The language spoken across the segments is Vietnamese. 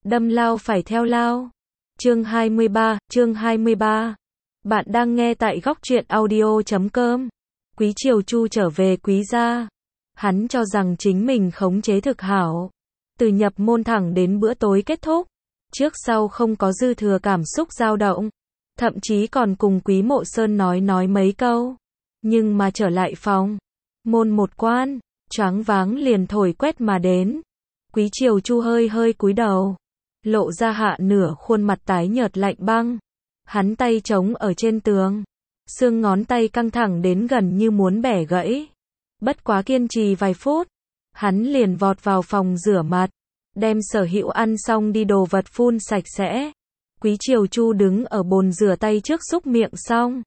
đâm lao phải theo lao. Chương 23. Bạn đang nghe tại góc truyện audio.com. Quý Triều Chu trở về Quý gia. Hắn cho rằng chính mình khống chế thực hảo. Từ nhập môn thẳng đến bữa tối kết thúc. Trước sau không có dư thừa cảm xúc dao động. Thậm chí còn cùng Quý Mộ Sơn nói mấy câu. Nhưng mà trở lại phòng. Môn một quan, choáng váng liền thổi quét mà đến. Quý Triều Chu hơi cúi đầu. Lộ ra hạ nửa khuôn mặt tái nhợt lạnh băng. Hắn tay chống ở trên tường. Xương ngón tay căng thẳng đến gần như muốn bẻ gãy. Bất quá kiên trì vài phút. Hắn liền vọt vào phòng rửa mặt. Đem sở hữu ăn xong đi đồ vật phun sạch sẽ. Quý Triều Chu đứng ở bồn rửa tay trước xúc miệng xong.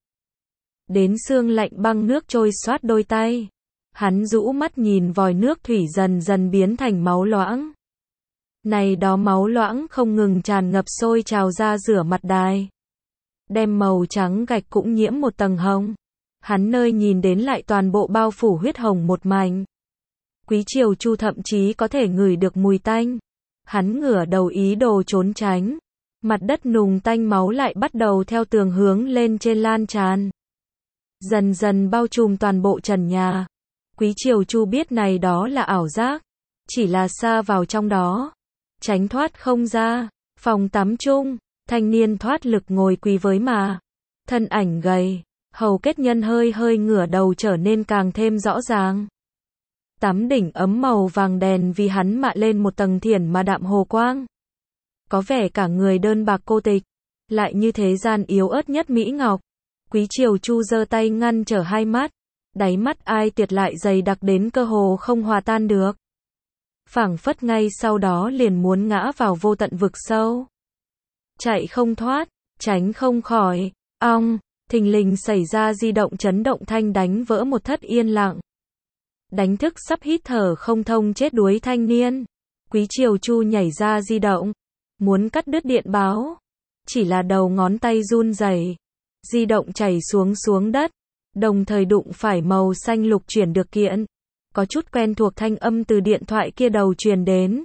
Đến xương lạnh băng nước trôi xoát đôi tay. Hắn rũ mắt nhìn vòi nước thủy dần dần biến thành máu loãng. Này đó máu loãng không ngừng tràn ngập sôi trào ra rửa mặt đài. Đem màu trắng gạch cũng nhiễm một tầng hồng. Hắn nơi nhìn đến lại toàn bộ bao phủ huyết hồng một mảnh. Quý Triều Chu thậm chí có thể ngửi được mùi tanh. Hắn ngửa đầu ý đồ trốn tránh. Mặt đất nùng tanh máu lại bắt đầu theo tường hướng lên trên lan tràn. Dần dần bao trùm toàn bộ trần nhà. Quý Triều Chu biết này đó là ảo giác. Chỉ là xa vào trong đó. Tránh thoát không ra. Phòng tắm chung. Thanh niên thoát lực ngồi quỳ với mà. Thân ảnh gầy. Hầu kết nhân hơi ngửa đầu trở nên càng thêm rõ ràng. Tắm đỉnh ấm màu vàng đèn vì hắn mạ lên một tầng thiển mà đạm hồ quang. Có vẻ cả người đơn bạc cô tịch. Lại như thế gian yếu ớt nhất Mỹ Ngọc. Quý Triều Chu giơ tay ngăn trở hai mắt. Đáy mắt ai tiệt lại dày đặc đến cơ hồ không hòa tan được. Phảng phất ngay sau đó liền muốn ngã vào vô tận vực sâu. Chạy không thoát, tránh không khỏi. Ong, thình lình xảy ra di động chấn động thanh đánh vỡ một thất yên lặng. Đánh thức sắp hít thở không thông chết đuối thanh niên. Quý Triều Chu nhảy ra di động. Muốn cắt đứt điện báo. Chỉ là đầu ngón tay run rẩy. Di động chảy xuống đất. Đồng thời đụng phải màu xanh lục chuyển được kiện. Có chút quen thuộc thanh âm từ điện thoại kia đầu truyền đến.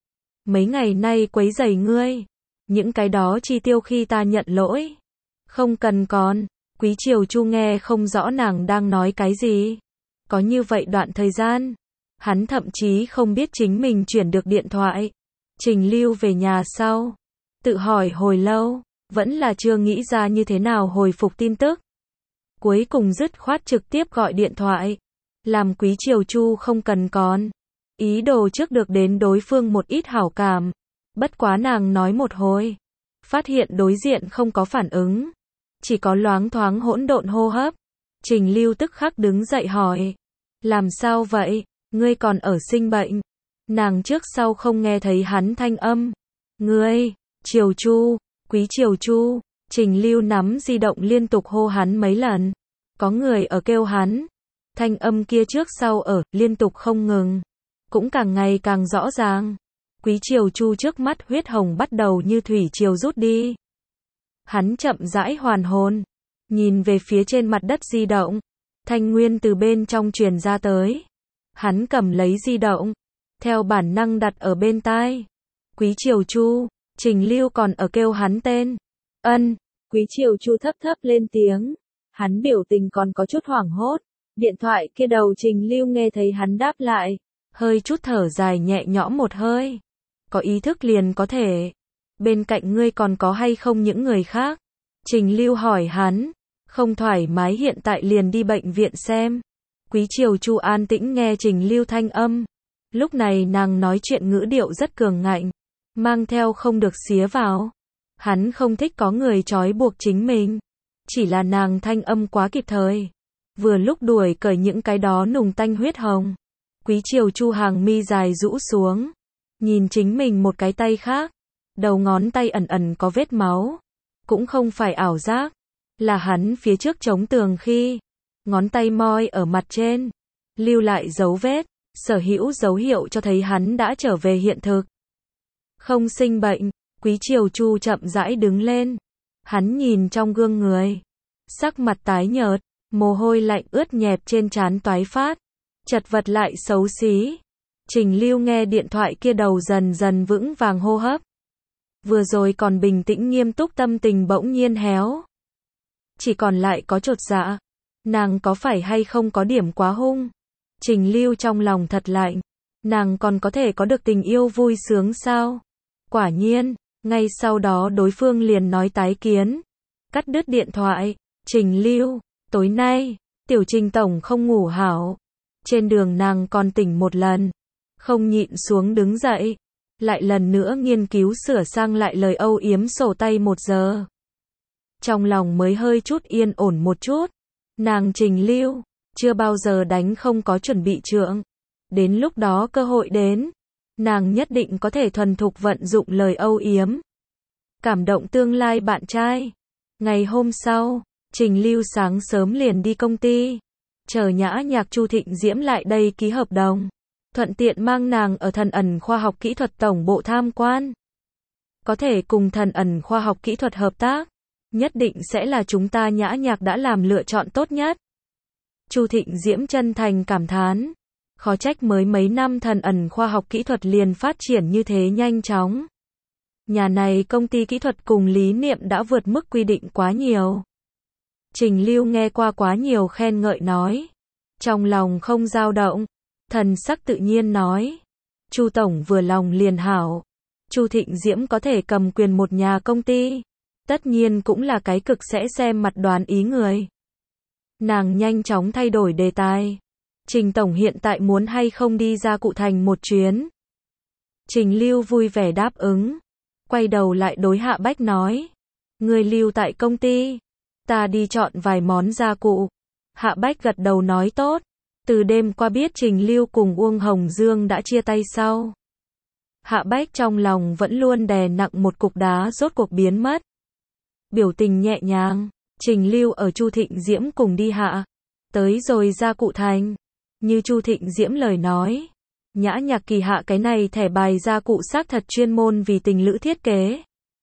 Mấy ngày nay quấy rầy ngươi. Những cái đó chi tiêu khi ta nhận lỗi. Không cần còn. Quý Triều Chu nghe không rõ nàng đang nói cái gì. Có như vậy đoạn thời gian. Hắn thậm chí không biết chính mình chuyển được điện thoại. Trình Lưu về nhà sau. Tự hỏi hồi lâu. Vẫn là chưa nghĩ ra như thế nào hồi phục tin tức. Cuối cùng dứt khoát trực tiếp gọi điện thoại. Làm Quý Triều Chu không cần còn. Ý đồ trước được đến đối phương một ít hảo cảm. Bất quá nàng nói một hồi. Phát hiện đối diện không có phản ứng. Chỉ có loáng thoáng hỗn độn hô hấp. Trình Lưu tức khắc đứng dậy hỏi. Làm sao vậy? Ngươi còn ở sinh bệnh. Nàng trước sau không nghe thấy hắn thanh âm. Ngươi, Triều Chu, Quý Triều Chu. Trình Lưu nắm di động liên tục hô hắn mấy lần. Có người ở kêu hắn. Thanh âm kia trước sau ở, liên tục không ngừng. Cũng càng ngày càng rõ ràng. Quý Triều Chu trước mắt huyết hồng bắt đầu như thủy triều rút đi. Hắn chậm rãi hoàn hồn. Nhìn về phía trên mặt đất di động. Thanh nguyên từ bên trong truyền ra tới. Hắn cầm lấy di động. Theo bản năng đặt ở bên tai. Quý Triều Chu. Trình Lưu còn ở kêu hắn tên. Ân. Quý Triều Chu thấp lên tiếng. Hắn biểu tình còn có chút hoảng hốt. Điện thoại kia đầu Trình Lưu nghe thấy hắn đáp lại. Hơi chút thở dài nhẹ nhõm một hơi. Có ý thức liền có thể. Bên cạnh ngươi còn có hay không những người khác? Trình Lưu hỏi hắn. Không thoải mái hiện tại liền đi bệnh viện xem. Quý Triều Chu an tĩnh nghe Trình Lưu thanh âm. Lúc này nàng nói chuyện ngữ điệu rất cường ngạnh. Mang theo không được xía vào. Hắn không thích có người trói buộc chính mình. Chỉ là nàng thanh âm quá kịp thời. Vừa lúc đuổi cởi những cái đó nùng tanh huyết hồng. Quý Triều Chu hàng mi dài rũ xuống. Nhìn chính mình một cái tay khác. Đầu ngón tay ẩn có vết máu. Cũng không phải ảo giác. Là hắn phía trước chống tường khi. Ngón tay moi ở mặt trên. Lưu lại dấu vết. Sở hữu dấu hiệu cho thấy hắn đã trở về hiện thực. Không sinh bệnh. Quý Triều Chu chậm rãi đứng lên. Hắn nhìn trong gương người. Sắc mặt tái nhợt. Mồ hôi lạnh ướt nhẹp trên trán toái phát. Chật vật lại xấu xí. Trình Lưu nghe điện thoại kia đầu dần dần vững vàng hô hấp. Vừa rồi còn bình tĩnh nghiêm túc tâm tình bỗng nhiên héo. Chỉ còn lại có chột dạ. Nàng có phải hay không có điểm quá hung? Trình Lưu trong lòng thật lạnh. Nàng còn có thể có được tình yêu vui sướng sao? Quả nhiên, ngay sau đó đối phương liền nói tái kiến. Cắt đứt điện thoại. Trình Lưu, tối nay, tiểu Trình tổng không ngủ hảo. Trên đường nàng còn tỉnh một lần. Không nhịn xuống đứng dậy. Lại lần nữa nghiên cứu sửa sang lại lời âu yếm sổ tay 1 giờ. Trong lòng mới hơi chút yên ổn một chút. Nàng Trình Lưu, chưa bao giờ đánh không có chuẩn bị trượng. Đến lúc đó cơ hội đến, nàng nhất định có thể thuần thục vận dụng lời âu yếm. Cảm động tương lai bạn trai. Ngày hôm sau, Trình Lưu sáng sớm liền đi công ty. Chờ Nhã Nhạc Chu Thịnh Diễm lại đây ký hợp đồng. Thuận tiện mang nàng ở Thần ẩn khoa học kỹ thuật tổng bộ tham quan. Có thể cùng Thần ẩn khoa học kỹ thuật hợp tác, nhất định sẽ là chúng ta Nhã Nhạc đã làm lựa chọn tốt nhất. Chu Thịnh Diễm chân thành cảm thán. Khó trách mới mấy năm Thần ẩn khoa học kỹ thuật liền phát triển như thế nhanh chóng. Nhà này công ty kỹ thuật cùng lý niệm đã vượt mức quy định quá nhiều. Trình Lưu nghe qua quá nhiều khen ngợi nói. Trong lòng không dao động. Thần sắc tự nhiên nói. Chu tổng vừa lòng liền hảo. Chu Thịnh Diễm có thể cầm quyền một nhà công ty. Tất nhiên cũng là cái cực sẽ xem mặt đoán ý người. Nàng nhanh chóng thay đổi đề tài. Trình tổng hiện tại muốn hay không đi ra Cụ Thành một chuyến? Trình Lưu vui vẻ đáp ứng. Quay đầu lại đối Hạ Bách nói. Người lưu tại công ty. Ta đi chọn vài món gia cụ. Hạ Bách gật đầu nói tốt. Từ đêm qua biết Trình Lưu cùng Uông Hồng Dương đã chia tay sau. Hạ Bách trong lòng vẫn luôn đè nặng một cục đá rốt cuộc biến mất. Biểu tình nhẹ nhàng, Trình Lưu ở Chu Thịnh Diễm cùng đi hạ. Tới rồi ra Cụ Thành. Như Chu Thịnh Diễm lời nói. Nhã Nhạc kỳ hạ cái này thẻ bài gia cụ xác thật chuyên môn vì tình lữ thiết kế.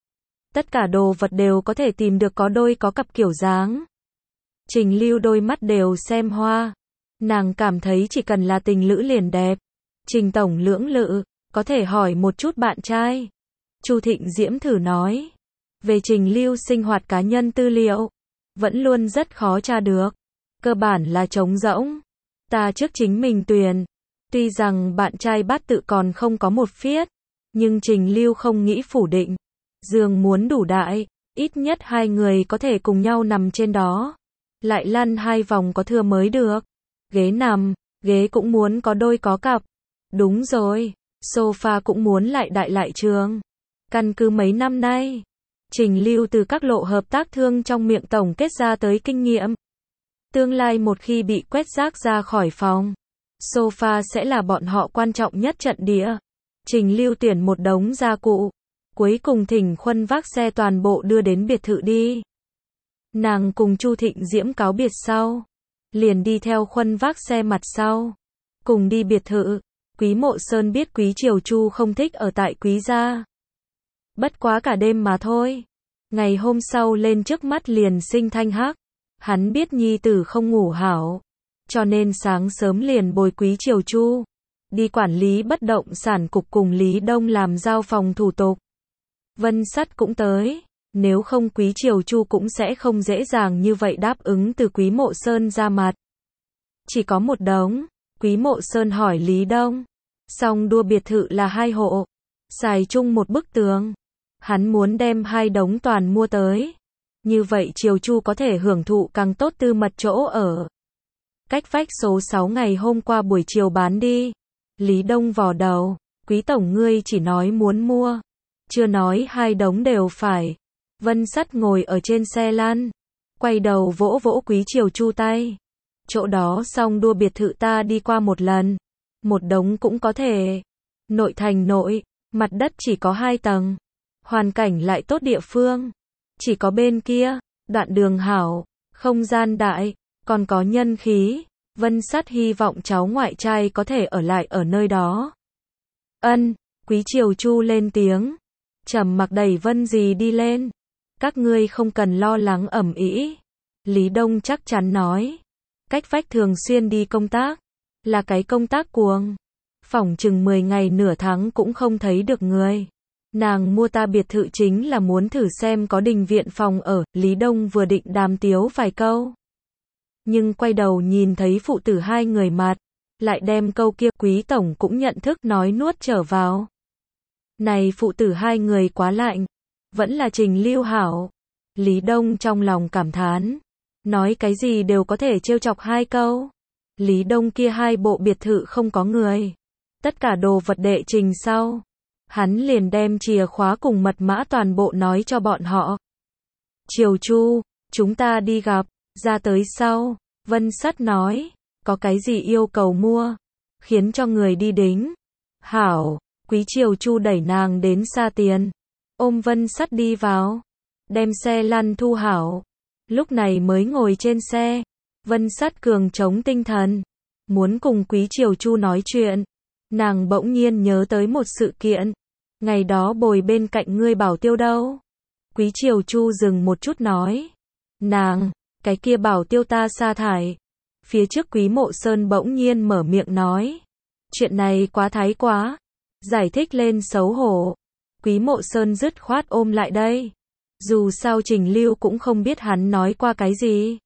Tất cả đồ vật đều có thể tìm được có đôi có cặp kiểu dáng. Trình Lưu đôi mắt đều xem hoa. Nàng cảm thấy chỉ cần là tình lữ liền đẹp. Trình tổng lưỡng lự, có thể hỏi một chút bạn trai. Chu Thịnh Diễm thử nói. Về Trình Lưu sinh hoạt cá nhân tư liệu, vẫn luôn rất khó tra được. Cơ bản là trống rỗng. Ta trước chính mình tuyển. Tuy rằng bạn trai bát tự còn không có một phiết, nhưng Trình Lưu không nghĩ phủ định. Giường muốn đủ đại, ít nhất 2 người có thể cùng nhau nằm trên đó. Lại lăn 2 vòng có thưa mới được. Ghế nằm, ghế cũng muốn có đôi có cặp. Đúng rồi, sofa cũng muốn lại đại lại trường. Căn cứ mấy năm nay, Trình Lưu từ các lộ hợp tác thương trong miệng tổng kết ra tới kinh nghiệm. Tương lai một khi bị quét rác ra khỏi phòng, sofa sẽ là bọn họ quan trọng nhất trận địa. Trình Lưu tuyển một đống gia cụ. Cuối cùng thỉnh Khuân vác xe toàn bộ đưa đến biệt thự đi. Nàng cùng Chu Thịnh Diễm cáo biệt sau. Liền đi theo Khuân vác xe mặt sau. Cùng đi biệt thự. Quý Mộ Sơn biết Quý Triều Chu không thích ở tại Quý gia. Bất quá cả đêm mà thôi. Ngày hôm sau lên trước mắt liền sinh thanh hắc. Hắn biết nhi tử không ngủ hảo. Cho nên sáng sớm liền bồi Quý Triều Chu. Đi quản lý bất động sản cục cùng Lý Đông làm giao phòng thủ tục. Vân Sắt cũng tới. Nếu không Quý Triều Chu cũng sẽ không dễ dàng như vậy đáp ứng từ Quý Mộ Sơn ra mặt. Chỉ có một đống. Quý Mộ Sơn hỏi Lý Đông. Song đua biệt thự là 2 hộ. Xài chung một bức tường. Hắn muốn đem 2 đống toàn mua tới. Như vậy Triều Chu có thể hưởng thụ càng tốt tư mật chỗ ở. Cách vách số 6 ngày hôm qua buổi chiều bán đi. Lý Đông vò đầu. Quý tổng ngươi chỉ nói muốn mua. Chưa nói 2 đống đều phải. Vân Sắt ngồi ở trên xe lăn. Quay đầu vỗ vỗ Quý Triều Chu tay. Chỗ đó xong đua biệt thự ta đi qua một lần. Một đống cũng có thể. Nội thành nội, mặt đất chỉ có 2 tầng. Hoàn cảnh lại tốt địa phương. Chỉ có bên kia, đoạn đường hảo, không gian đại, còn có nhân khí. Vân Sắt hy vọng cháu ngoại trai có thể ở lại ở nơi đó. Ân, Quý Triều Chu lên tiếng. Trầm mặc đẩy Vân Dì đi lên. Các ngươi không cần lo lắng ầm ĩ. Lý Đông chắc chắn nói. Cách vách thường xuyên đi công tác. Là cái công tác cuồng. Phỏng chừng 10 ngày nửa tháng cũng không thấy được người. Nàng mua ta biệt thự chính là muốn thử xem có đình viện phòng ở, Lý Đông vừa định đàm tiếu vài câu. Nhưng quay đầu nhìn thấy phụ tử hai người mặt, lại đem câu kia Quý tổng cũng nhận thức nói nuốt trở vào. Này phụ tử hai người quá lạnh, vẫn là Trình Lưu hảo. Lý Đông trong lòng cảm thán, nói cái gì đều có thể trêu chọc hai câu. Lý Đông kia hai bộ biệt thự không có người, tất cả đồ vật đệ Trình sau. Hắn liền đem chìa khóa cùng mật mã toàn bộ nói cho bọn họ. Triều Chu, chúng ta đi gặp, ra tới sau, Vân Sắt nói, có cái gì yêu cầu mua, khiến cho người đi đính. Hảo, Quý Triều Chu đẩy nàng đến xa tiền, ôm Vân Sắt đi vào, đem xe lăn thu hảo, lúc này mới ngồi trên xe. Vân Sắt cường chống tinh thần, muốn cùng Quý Triều Chu nói chuyện. Nàng bỗng nhiên nhớ tới một sự kiện, ngày đó bồi bên cạnh ngươi bảo tiêu đâu. Quý Triều Chu dừng một chút nói, nàng, cái kia bảo tiêu ta sa thải. Phía trước Quý Mộ Sơn bỗng nhiên mở miệng nói, chuyện này quá thái quá, giải thích lên xấu hổ. Quý Mộ Sơn dứt khoát ôm lại đây, dù sao Trình Lưu cũng không biết hắn nói qua cái gì.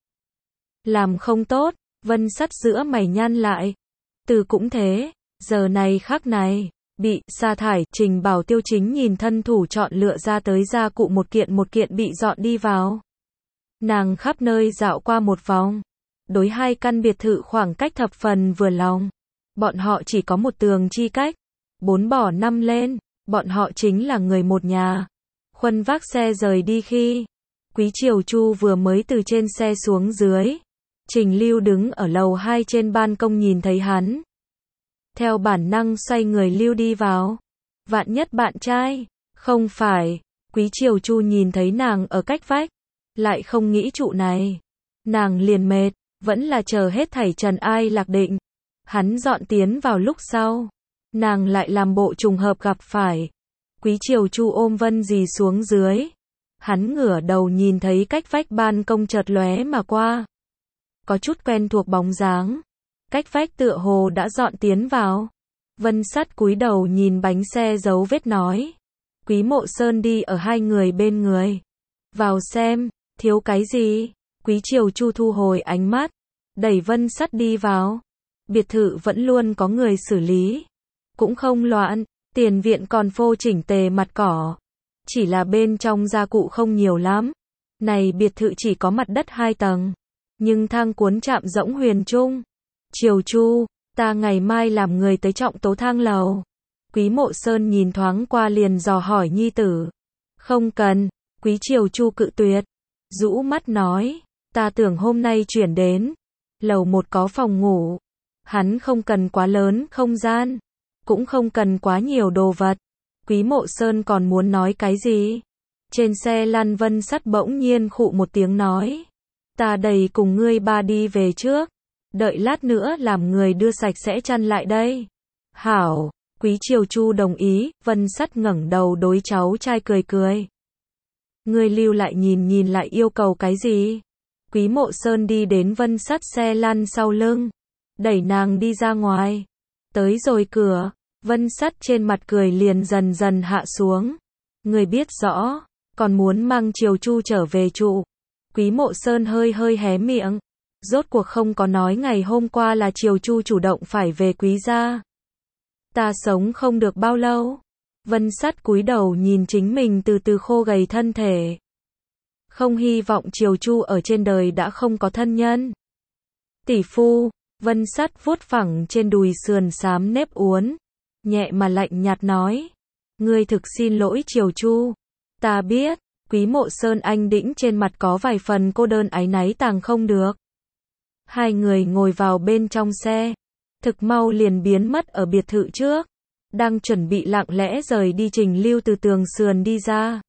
Làm không tốt, Vân Sắt giữa mày nhăn lại, từ cũng thế. Giờ này khắc này, bị sa thải, Trình Bảo Tiêu chính nhìn thân thủ chọn lựa ra tới gia cụ một kiện bị dọn đi vào. Nàng khắp nơi dạo qua một vòng, đối hai căn biệt thự khoảng cách thập phần vừa lòng. Bọn họ chỉ có một tường chi cách, 4 bỏ 5 lên, bọn họ chính là người một nhà. Khuân vác xe rời đi khi, Quý Triều Chu vừa mới từ trên xe xuống dưới. Trình Lưu đứng ở lầu 2 trên ban công nhìn thấy hắn. Theo bản năng xoay người lưu đi vào. Vạn nhất bạn trai, không phải. Quý Triều Chu nhìn thấy nàng ở cách vách, lại không nghĩ trụ này. Nàng liền mệt, vẫn là chờ hết thảy trần ai lạc định. Hắn dọn tiến vào lúc sau, nàng lại làm bộ trùng hợp gặp phải. Quý Triều Chu ôm Vân Dì xuống dưới. Hắn ngửa đầu nhìn thấy cách vách ban công chợt lóe mà qua. Có chút quen thuộc bóng dáng. Cách vách tựa hồ đã dọn tiến vào. Vân Sắt cúi đầu nhìn bánh xe dấu vết nói. Quý Mộ Sơn đi ở hai người bên người. Vào xem, thiếu cái gì? Quý Triều Chu thu hồi ánh mắt, đẩy Vân Sắt đi vào. Biệt thự vẫn luôn có người xử lý, cũng không loạn, tiền viện còn phô chỉnh tề mặt cỏ. Chỉ là bên trong gia cụ không nhiều lắm. Này biệt thự chỉ có mặt đất 2 tầng, nhưng thang cuốn chạm rỗng huyền trung. Triều Chu, ta ngày mai làm người tới trọng tố thang lầu. Quý Mộ Sơn nhìn thoáng qua liền dò hỏi nhi tử. Không cần, Quý Triều Chu cự tuyệt. Rũ mắt nói, ta tưởng hôm nay chuyển đến. Lầu 1 có phòng ngủ. Hắn không cần quá lớn không gian, cũng không cần quá nhiều đồ vật. Quý Mộ Sơn còn muốn nói cái gì? Trên xe lăn Vân Sắt bỗng nhiên khụ một tiếng nói. Ta đầy cùng ngươi ba đi về trước. Đợi lát nữa làm người đưa sạch sẽ chăn lại đây. Hảo, Quý Triều Chu đồng ý. Vân Sắt ngẩng đầu đối cháu trai cười cười. Ngươi lưu lại nhìn lại yêu cầu cái gì? Quý Mộ Sơn đi đến Vân Sắt xe lăn sau lưng, đẩy nàng đi ra ngoài. Tới rồi cửa, Vân Sắt trên mặt cười liền dần dần hạ xuống. Người biết rõ, còn muốn mang Triều Chu trở về trụ. Quý Mộ Sơn hơi hé miệng. Rốt cuộc không có nói ngày hôm qua là Triều Chu chủ động phải về Quý gia. Ta sống không được bao lâu. Vân Sắt cúi đầu nhìn chính mình từ từ khô gầy thân thể. Không hy vọng Triều Chu ở trên đời đã không có thân nhân. Tỷ phu, Vân Sắt vuốt phẳng trên đùi sườn xám nếp uốn, nhẹ mà lạnh nhạt nói. Ngươi thực xin lỗi Triều Chu. Ta biết, Quý Mộ Sơn anh đĩnh trên mặt có vài phần cô đơn áy náy tàng không được. Hai người ngồi vào bên trong xe, thực mau liền biến mất ở biệt thự trước. Đang chuẩn bị lặng lẽ rời đi Trình Lưu từ tường sườn đi ra.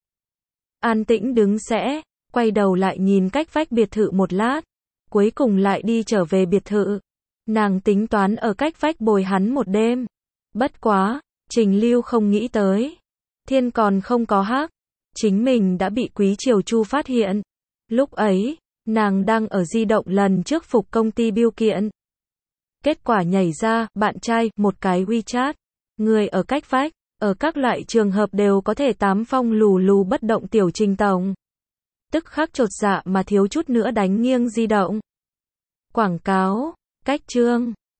An tĩnh đứng sẽ, quay đầu lại nhìn cách vách biệt thự một lát, cuối cùng lại đi trở về biệt thự. Nàng tính toán ở cách vách bồi hắn một đêm. Bất quá, Trình Lưu không nghĩ tới. Thiên còn không có hắc, chính mình đã bị Quý Triều Chu phát hiện. Lúc ấy, nàng đang ở di động lần trước phục công ty biêu kiện. Kết quả nhảy ra, bạn trai, một cái WeChat. Người ở cách vách, Ở các loại trường hợp đều có thể tám phong lù lù bất động tiểu Trình tổng. Tức khắc chột dạ mà thiếu chút nữa đánh nghiêng di động. Quảng cáo, cách chương.